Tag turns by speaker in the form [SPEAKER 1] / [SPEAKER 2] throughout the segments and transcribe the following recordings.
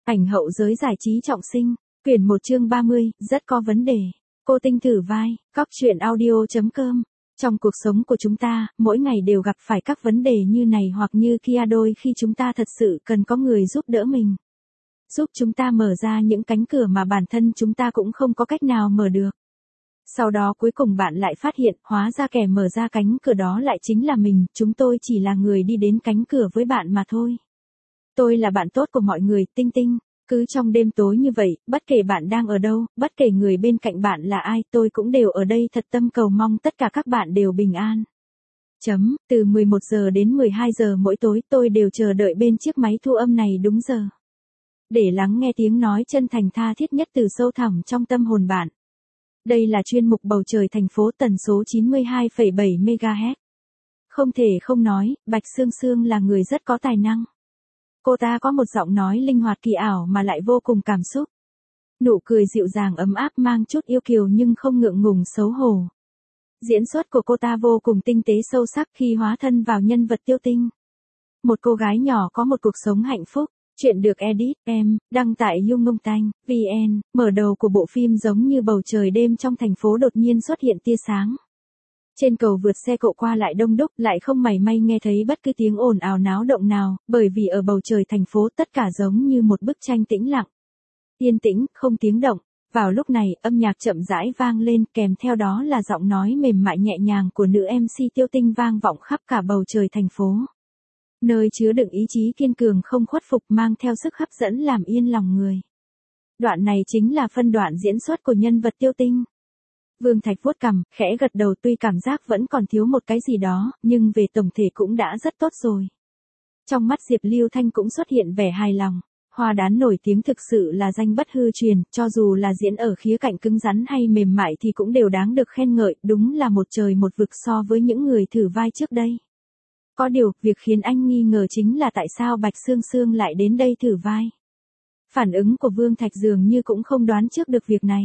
[SPEAKER 1] Ảnh hậu giới giải trí trọng sinh, quyển 1 chương 30, rất có vấn đề. Cô Tinh thử vai, Cóc truyện audio.com. Trong cuộc sống của chúng ta, mỗi ngày đều gặp phải các vấn đề như này hoặc như kia, đôi khi chúng ta thật sự cần có người giúp đỡ mình. Giúp chúng ta mở ra những cánh cửa mà bản thân chúng ta cũng không có cách nào mở được. Sau đó cuối cùng bạn lại phát hiện, hóa ra kẻ mở ra cánh cửa đó lại chính là mình, chúng tôi chỉ là người đi đến cánh cửa với bạn mà thôi. Tôi là bạn tốt của mọi người, Tinh Tinh. Cứ trong đêm tối như vậy, bất kể bạn đang ở đâu, bất kể người bên cạnh bạn là ai, tôi cũng đều ở đây thật tâm cầu mong tất cả các bạn đều bình an. Từ 11 giờ đến 12 giờ mỗi tối tôi đều chờ đợi bên chiếc máy thu âm này đúng giờ. Để lắng nghe tiếng nói chân thành tha thiết nhất từ sâu thẳm trong tâm hồn bạn. Đây là chuyên mục Bầu trời thành phố tần số 92,7 MHz. Không thể không nói, Bạch Sương Sương là người rất có tài năng. Cô ta có một giọng nói linh hoạt kỳ ảo mà lại vô cùng cảm xúc. Nụ cười dịu dàng ấm áp mang chút yêu kiều nhưng không ngượng ngùng xấu hổ. Diễn xuất của cô ta vô cùng tinh tế sâu sắc khi hóa thân vào nhân vật Tiêu Tinh. Một cô gái nhỏ có một cuộc sống hạnh phúc. Chuyện được edit, đăng tại YouNgongTanh.vn. Mở đầu của bộ phim giống như bầu trời đêm trong thành phố đột nhiên xuất hiện tia sáng. Trên cầu vượt xe cộ qua lại đông đúc, lại không mảy may nghe thấy bất cứ tiếng ồn ào náo động nào, bởi vì ở bầu trời thành phố tất cả giống như một bức tranh tĩnh lặng. Yên tĩnh, không tiếng động. Vào lúc này, âm nhạc chậm rãi vang lên, kèm theo đó là giọng nói mềm mại nhẹ nhàng của nữ MC Tiêu Tinh vang vọng khắp cả bầu trời thành phố. Nơi chứa đựng ý chí kiên cường không khuất phục mang theo sức hấp dẫn làm yên lòng người. Đoạn này chính là phân đoạn diễn xuất của nhân vật Tiêu Tinh. Vương Thạch vuốt cằm, khẽ gật đầu, tuy cảm giác vẫn còn thiếu một cái gì đó, nhưng về tổng thể cũng đã rất tốt rồi. Trong mắt Diệp Lưu Thanh cũng xuất hiện vẻ hài lòng. Hoa Đán nổi tiếng thực sự là danh bất hư truyền, cho dù là diễn ở khía cạnh cứng rắn hay mềm mại thì cũng đều đáng được khen ngợi, đúng là một trời một vực so với những người thử vai trước đây. Có điều, việc khiến anh nghi ngờ chính là tại sao Bạch Sương Sương lại đến đây thử vai. Phản ứng của Vương Thạch dường như cũng không đoán trước được việc này.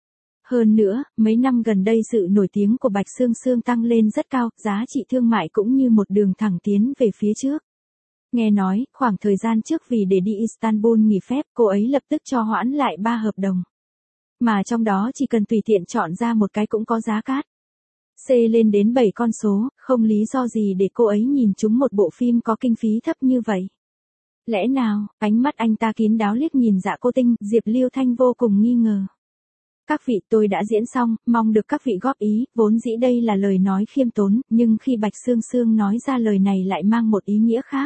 [SPEAKER 1] Hơn nữa, mấy năm gần đây sự nổi tiếng của Bạch Sương Sương tăng lên rất cao, giá trị thương mại cũng như một đường thẳng tiến về phía trước. Nghe nói, khoảng thời gian trước vì để đi Istanbul nghỉ phép, cô ấy lập tức cho hoãn lại 3 hợp đồng. Mà trong đó chỉ cần tùy tiện chọn ra một cái cũng có giá cát. C lên đến 7 con số, không lý do gì để cô ấy nhìn trúng một bộ phim có kinh phí thấp như vậy. Lẽ nào, ánh mắt anh ta kín đáo liếc nhìn Dạ Cô Tinh, Diệp Lưu Thanh vô cùng nghi ngờ. Các vị, tôi đã diễn xong, mong được các vị góp ý, vốn dĩ đây là lời nói khiêm tốn, nhưng khi Bạch Sương Sương nói ra lời này lại mang một ý nghĩa khác.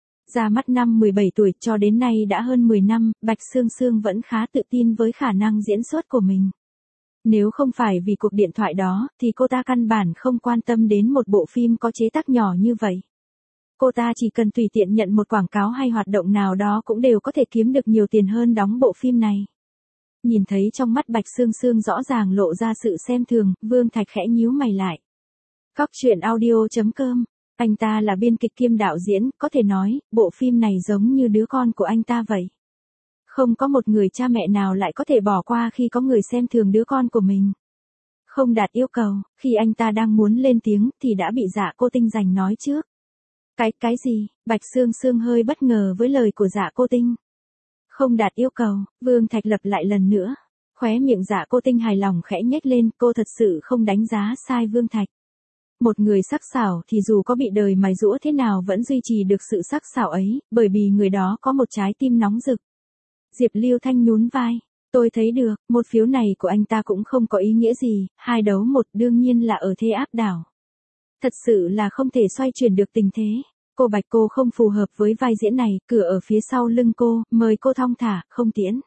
[SPEAKER 1] Ra mắt năm 17 tuổi cho đến nay đã hơn 10 năm, Bạch Sương Sương vẫn khá tự tin với khả năng diễn xuất của mình. Nếu không phải vì cuộc điện thoại đó, thì cô ta căn bản không quan tâm đến một bộ phim có chế tác nhỏ như vậy. Cô ta chỉ cần tùy tiện nhận một quảng cáo hay hoạt động nào đó cũng đều có thể kiếm được nhiều tiền hơn đóng bộ phim này. Nhìn thấy trong mắt Bạch Sương Sương rõ ràng lộ ra sự xem thường, Vương Thạch khẽ nhíu mày lại. Cóc truyện audio.com. Anh ta là biên kịch kiêm đạo diễn, có thể nói, bộ phim này giống như đứa con của anh ta vậy. Không có một người cha mẹ nào lại có thể bỏ qua khi có người xem thường đứa con của mình. Không đạt yêu cầu, khi anh ta đang muốn lên tiếng thì đã bị Dạ Cô Tinh giành nói trước. Cái gì? Bạch Sương Sương hơi bất ngờ với lời của Dạ Cô Tinh. Không đạt yêu cầu, Vương Thạch lặp lại lần nữa. Khóe miệng Dạ Cô Tinh hài lòng khẽ nhếch lên, cô thật sự không đánh giá sai Vương Thạch. Một người sắc sảo thì dù có bị đời mài giũa thế nào vẫn duy trì được sự sắc sảo ấy, bởi vì người đó có một trái tim nóng rực. Diệp Lưu Thanh nhún vai. Tôi thấy được, một phiếu này của anh ta cũng không có ý nghĩa gì, 2 đấu 1 đương nhiên là ở thế áp đảo. Thật sự là không thể xoay chuyển được tình thế. Cô Bạch cô không phù hợp với vai diễn này, cửa ở phía sau lưng cô, mời cô thong thả, không tiễn.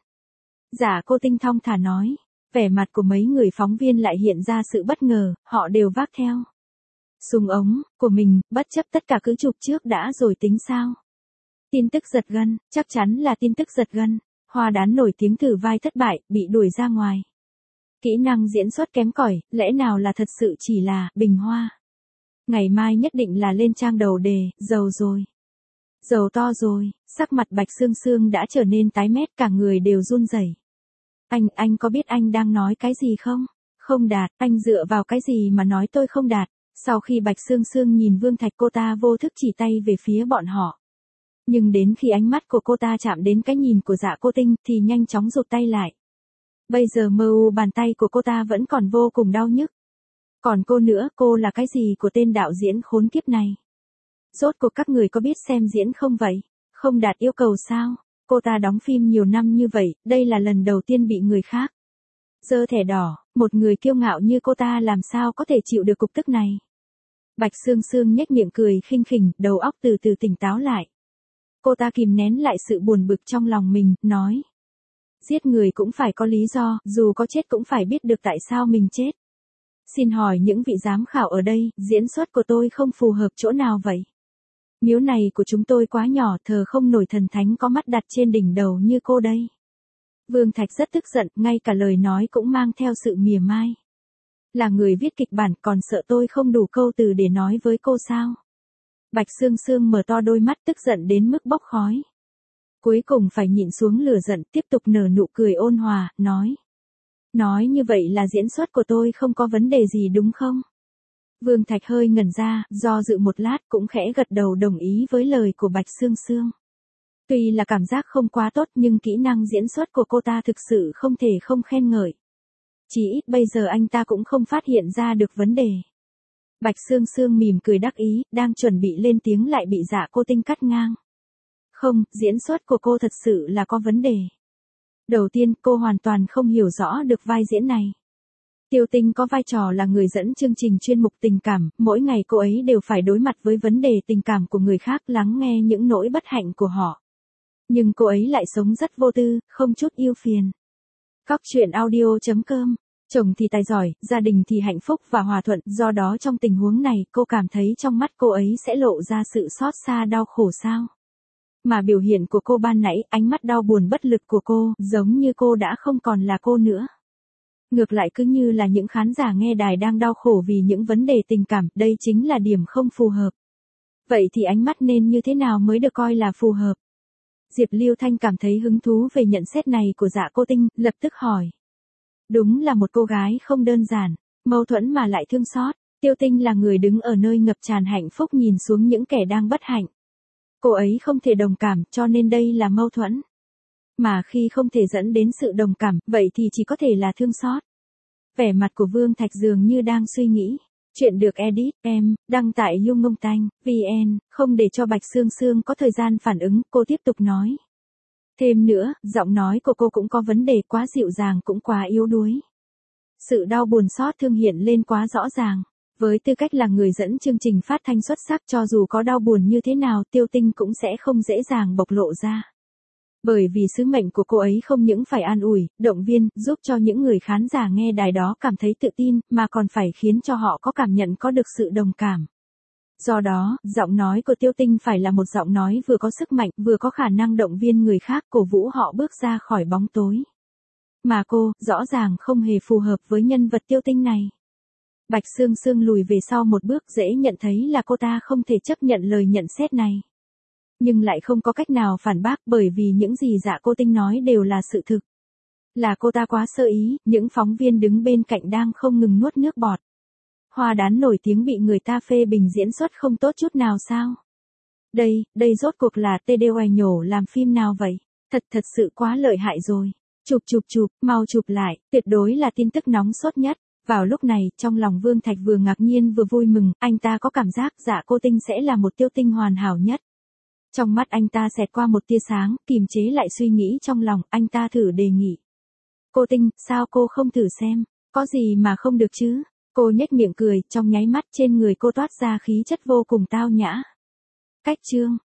[SPEAKER 1] Dạ Cô Tinh thong thả nói. Vẻ mặt của mấy người phóng viên lại hiện ra sự bất ngờ, họ đều vác theo súng ống của mình, bất chấp tất cả cứ chụp trước đã rồi tính sao. Tin tức giật gân, chắc chắn là tin tức giật gân. Hoa Đán nổi tiếng thử vai thất bại, bị đuổi ra ngoài. Kỹ năng diễn xuất kém cỏi, lẽ nào là thật sự chỉ là bình hoa. Ngày mai nhất định là lên trang đầu đề, giàu rồi. Giàu to rồi, sắc mặt Bạch Sương Sương đã trở nên tái mét, cả người đều run rẩy. Anh có biết anh đang nói cái gì không? Không đạt, anh dựa vào cái gì mà nói tôi không đạt? Sau khi Bạch Sương Sương nhìn Vương Thạch cô ta vô thức chỉ tay về phía bọn họ. Nhưng đến khi ánh mắt của cô ta chạm đến cái nhìn của Dạ Cô Tinh thì nhanh chóng rụt tay lại. Bây giờ bàn tay của cô ta vẫn còn vô cùng đau nhức. Còn cô nữa, cô là cái gì của tên đạo diễn khốn kiếp này? Rốt cuộc các người có biết xem diễn không vậy? Không đạt yêu cầu sao? Cô ta đóng phim nhiều năm như vậy, đây là lần đầu tiên bị người khác giơ thẻ đỏ, một người kiêu ngạo như cô ta làm sao có thể chịu được cục tức này? Bạch Sương Sương nhếch miệng cười khinh khỉnh, đầu óc từ từ tỉnh táo lại. Cô ta kìm nén lại sự buồn bực trong lòng mình, nói. Giết người cũng phải có lý do, dù có chết cũng phải biết được tại sao mình chết. Xin hỏi những vị giám khảo ở đây, diễn xuất của tôi không phù hợp chỗ nào vậy? Miếu này của chúng tôi quá nhỏ, thờ không nổi thần thánh có mắt đặt trên đỉnh đầu như cô đây. Vương Thạch rất tức giận, ngay cả lời nói cũng mang theo sự mỉa mai. Là người viết kịch bản còn sợ tôi không đủ câu từ để nói với cô sao? Bạch Sương Sương mở to đôi mắt tức giận đến mức bốc khói. Cuối cùng phải nhịn xuống lửa giận, tiếp tục nở nụ cười ôn hòa, nói. Nói như vậy là diễn xuất của tôi không có vấn đề gì đúng không? Vương Thạch hơi ngẩn ra, do dự một lát cũng khẽ gật đầu đồng ý với lời của Bạch Sương Sương. Tuy là cảm giác không quá tốt nhưng kỹ năng diễn xuất của cô ta thực sự không thể không khen ngợi. Chỉ ít bây giờ anh ta cũng không phát hiện ra được vấn đề. Bạch Sương Sương mỉm cười đắc ý, đang chuẩn bị lên tiếng lại bị Dạ Cô Tinh cắt ngang. Không, diễn xuất của cô thật sự là có vấn đề. Đầu tiên, cô hoàn toàn không hiểu rõ được vai diễn này. Tiêu Tinh có vai trò là người dẫn chương trình chuyên mục tình cảm, mỗi ngày cô ấy đều phải đối mặt với vấn đề tình cảm của người khác, lắng nghe những nỗi bất hạnh của họ. Nhưng cô ấy lại sống rất vô tư, không chút ưu phiền. Cóc truyện audio.com. Chồng thì tài giỏi, gia đình thì hạnh phúc và hòa thuận, do đó trong tình huống này cô cảm thấy trong mắt cô ấy sẽ lộ ra sự xót xa đau khổ sao. Mà biểu hiện của cô ban nãy, ánh mắt đau buồn bất lực của cô, giống như cô đã không còn là cô nữa. Ngược lại cứ như là những khán giả nghe đài đang đau khổ vì những vấn đề tình cảm, đây chính là điểm không phù hợp. Vậy thì ánh mắt nên như thế nào mới được coi là phù hợp? Diệp Lưu Thanh cảm thấy hứng thú về nhận xét này của Dạ Cô Tinh, lập tức hỏi. Đúng là một cô gái không đơn giản, mâu thuẫn mà lại thương xót. Tiêu Tinh là người đứng ở nơi ngập tràn hạnh phúc nhìn xuống những kẻ đang bất hạnh. Cô ấy không thể đồng cảm, cho nên đây là mâu thuẫn. Mà khi không thể dẫn đến sự đồng cảm, vậy thì chỉ có thể là thương xót. Vẻ mặt của Vương Thạch dường như đang suy nghĩ. Chuyện được edit, đăng tại YungNgongTanh.vn, không để cho Bạch Sương Sương có thời gian phản ứng, cô tiếp tục nói. Thêm nữa, giọng nói của cô cũng có vấn đề, quá dịu dàng cũng quá yếu đuối. Sự đau buồn xót thương hiện lên quá rõ ràng. Với tư cách là người dẫn chương trình phát thanh xuất sắc, cho dù có đau buồn như thế nào Tiêu Tinh cũng sẽ không dễ dàng bộc lộ ra. Bởi vì sứ mệnh của cô ấy không những phải an ủi, động viên, giúp cho những người khán giả nghe đài đó cảm thấy tự tin, mà còn phải khiến cho họ có cảm nhận có được sự đồng cảm. Do đó, giọng nói của Tiêu Tinh phải là một giọng nói vừa có sức mạnh, vừa có khả năng động viên người khác, cổ vũ họ bước ra khỏi bóng tối. Mà cô, rõ ràng không hề phù hợp với nhân vật Tiêu Tinh này. Bạch Sương Sương lùi về sau một bước, dễ nhận thấy là cô ta không thể chấp nhận lời nhận xét này. Nhưng lại không có cách nào phản bác bởi vì những gì Dạ Cô Tinh nói đều là sự thực. Là cô ta quá sơ ý, những phóng viên đứng bên cạnh đang không ngừng nuốt nước bọt. Hoa đán nổi tiếng bị người ta phê bình diễn xuất không tốt chút nào sao? Đây rốt cuộc là TDY nhổ làm phim nào vậy? Thật sự quá lợi hại rồi. Chụp, mau chụp lại, tuyệt đối là tin tức nóng sốt nhất. Vào lúc này, trong lòng Vương Thạch vừa ngạc nhiên vừa vui mừng, anh ta có cảm giác Dạ Cô Tinh sẽ là một Tiêu Tinh hoàn hảo nhất. Trong mắt anh ta xẹt qua một tia sáng, kìm chế lại suy nghĩ trong lòng, anh ta thử đề nghị. Cô Tinh, sao cô không thử xem, có gì mà không được chứ? Cô nhếch miệng cười, trong nháy mắt trên người cô toát ra khí chất vô cùng tao nhã. Cách chương.